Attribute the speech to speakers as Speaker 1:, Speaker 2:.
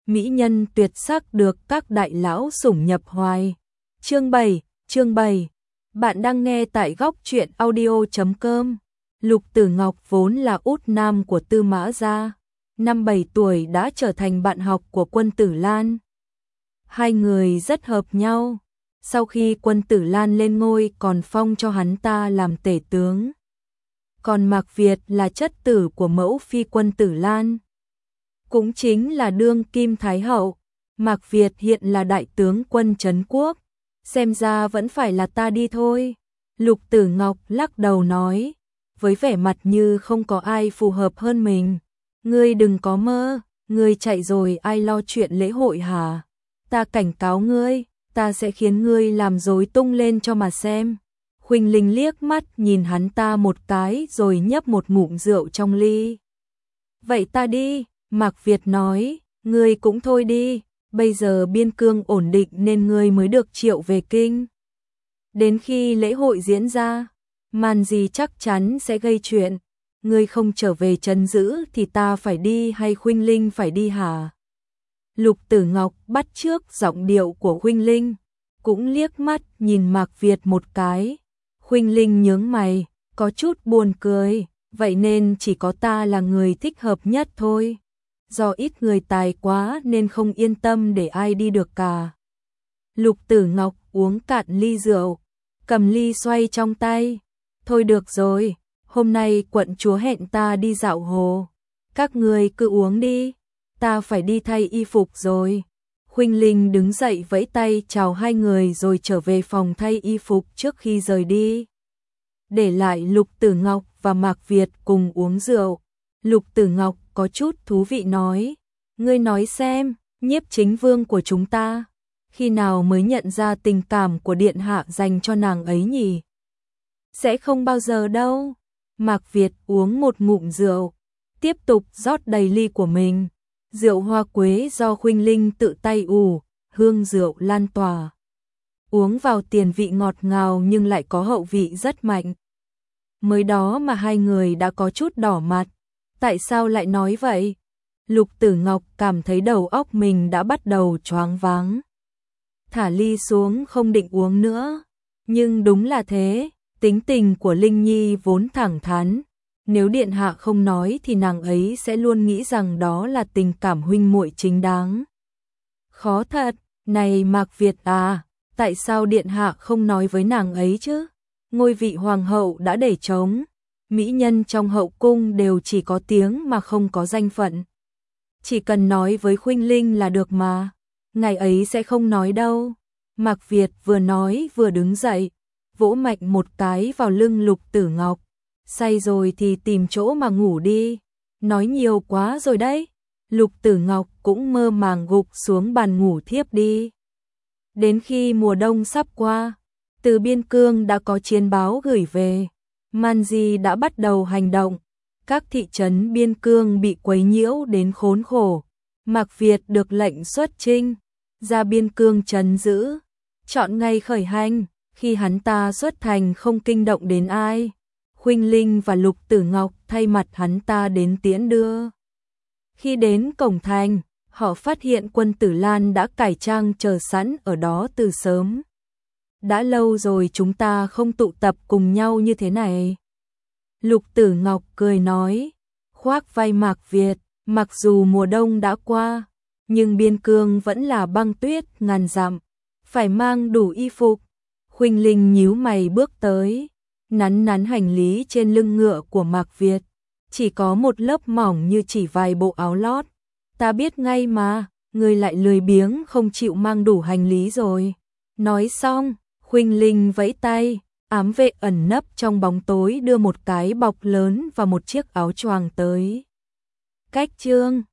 Speaker 1: mỹ nhân tuyệt sắc được các đại lão sủng nhập hoài. Chương 7. Bạn đang nghe tại góc truyện audio.com. Lục Tử Ngọc vốn là út nam của Tư Mã gia, năm 7 tuổi đã trở thành bạn học của Quân Tử Lan. Hai người rất hợp nhau. Sau khi Quân Tử Lan lên ngôi còn phong cho hắn ta làm tể tướng. Còn Mạc Việt là chất tử của mẫu phi Quân Tử Lan, cũng chính là đương kim thái hậu. Mạc Việt hiện là đại tướng quân trấn quốc, xem ra vẫn phải là ta đi thôi. Lục Tử Ngọc lắc đầu nói, với vẻ mặt như không có ai phù hợp hơn mình. Ngươi đừng có mơ, ngươi chạy rồi ai lo chuyện lễ hội hả? Ta cảnh cáo ngươi, ta sẽ khiến ngươi làm rối tung lên cho mà xem. Khuynh Linh liếc mắt nhìn hắn ta một cái rồi nhấp một ngụm rượu trong ly. Vậy ta đi, Mạc Việt nói, ngươi cũng thôi đi, bây giờ biên cương ổn định nên ngươi mới được triệu về kinh. Đến khi lễ hội diễn ra, màn gì chắc chắn sẽ gây chuyện, ngươi không trở về trấn giữ thì ta phải đi hay Khuynh Linh phải đi hả? Lục Tử Ngọc bắt chước giọng điệu của Khuynh Linh, cũng liếc mắt nhìn Mạc Việt một cái. Khuynh Linh nhướng mày, có chút buồn cười, vậy nên chỉ có ta là người thích hợp nhất thôi. Do ít người tài quá nên không yên tâm để ai đi được cả. Lục Tử Ngọc uống cạn ly rượu, cầm ly xoay trong tay. Thôi được rồi, hôm nay quận chúa hẹn ta đi dạo hồ. Các người cứ uống đi, ta phải đi thay y phục rồi. Khuynh Linh đứng dậy vẫy tay chào hai người rồi trở về phòng thay y phục trước khi rời đi. Để lại Lục Tử Ngọc và Mạc Việt cùng uống rượu. Lục Tử Ngọc có chút thú vị nói, ngươi nói xem, Nhiếp Chính Vương của chúng ta, khi nào mới nhận ra tình cảm của điện hạ dành cho nàng ấy nhỉ? Sẽ không bao giờ đâu. Mạc Việt uống một ngụm rượu, tiếp tục rót đầy ly của mình. Rượu hoa quế do Khuynh Linh tự tay ủ, hương rượu lan tỏa. Uống vào tiền vị ngọt ngào nhưng lại có hậu vị rất mạnh. Mới đó mà hai người đã có chút đỏ mặt. Tại sao lại nói vậy? Lục Tử Ngọc cảm thấy đầu óc mình đã bắt đầu choáng váng. Thả ly xuống không định uống nữa. Nhưng đúng là thế, tính tình của Linh Nhi vốn thẳng thắn. Nếu điện hạ không nói thì nàng ấy sẽ luôn nghĩ rằng đó là tình cảm huynh muội chính đáng. Khó thật, này Mạc Việt à, tại sao điện hạ không nói với nàng ấy chứ? Ngôi vị hoàng hậu đã để trống, mỹ nhân trong hậu cung đều chỉ có tiếng mà không có danh phận. Chỉ cần nói với Khuynh Linh là được mà, ngày ấy sẽ không nói đâu. Mạc Việt vừa nói vừa đứng dậy, vỗ mạnh một cái vào lưng Lục Tử Ngọc. Say rồi thì tìm chỗ mà ngủ đi, nói nhiều quá rồi đấy. Lục Tử Ngọc cũng mơ màng gục xuống bàn ngủ thiếp đi. Đến khi mùa đông sắp qua, từ biên cương đã có chiến báo gửi về, Man Di đã bắt đầu hành động, các thị trấn biên cương bị quấy nhiễu đến khốn khổ. Mạc Việt được lệnh xuất chinh, ra biên cương trấn giữ, chọn ngày khởi hành, khi hắn ta xuất thành không kinh động đến ai. Khuynh Linh và Lục Tử Ngọc thay mặt hắn ta đến tiễn đưa. Khi đến cổng thành, họ phát hiện Quân Tử Lan đã cải trang chờ sẵn ở đó từ sớm. Đã lâu rồi chúng ta không tụ tập cùng nhau như thế này. Lục Tử Ngọc cười nói, khoác vai Mạc Việt, mặc dù mùa đông đã qua, nhưng biên cương vẫn là băng tuyết ngàn dặm, phải mang đủ y phục. Khuynh Linh nhíu mày bước tới, nắn nắn hành lý trên lưng ngựa của Mạc Việt, chỉ có một lớp mỏng như chỉ vài bộ áo lót. Ta biết ngay mà, ngươi lại lười biếng không chịu mang đủ hành lý rồi. Nói xong, Khuynh Linh vẫy tay, ám vệ ẩn nấp trong bóng tối đưa một cái bọc lớn và một chiếc áo choàng tới. Cách chương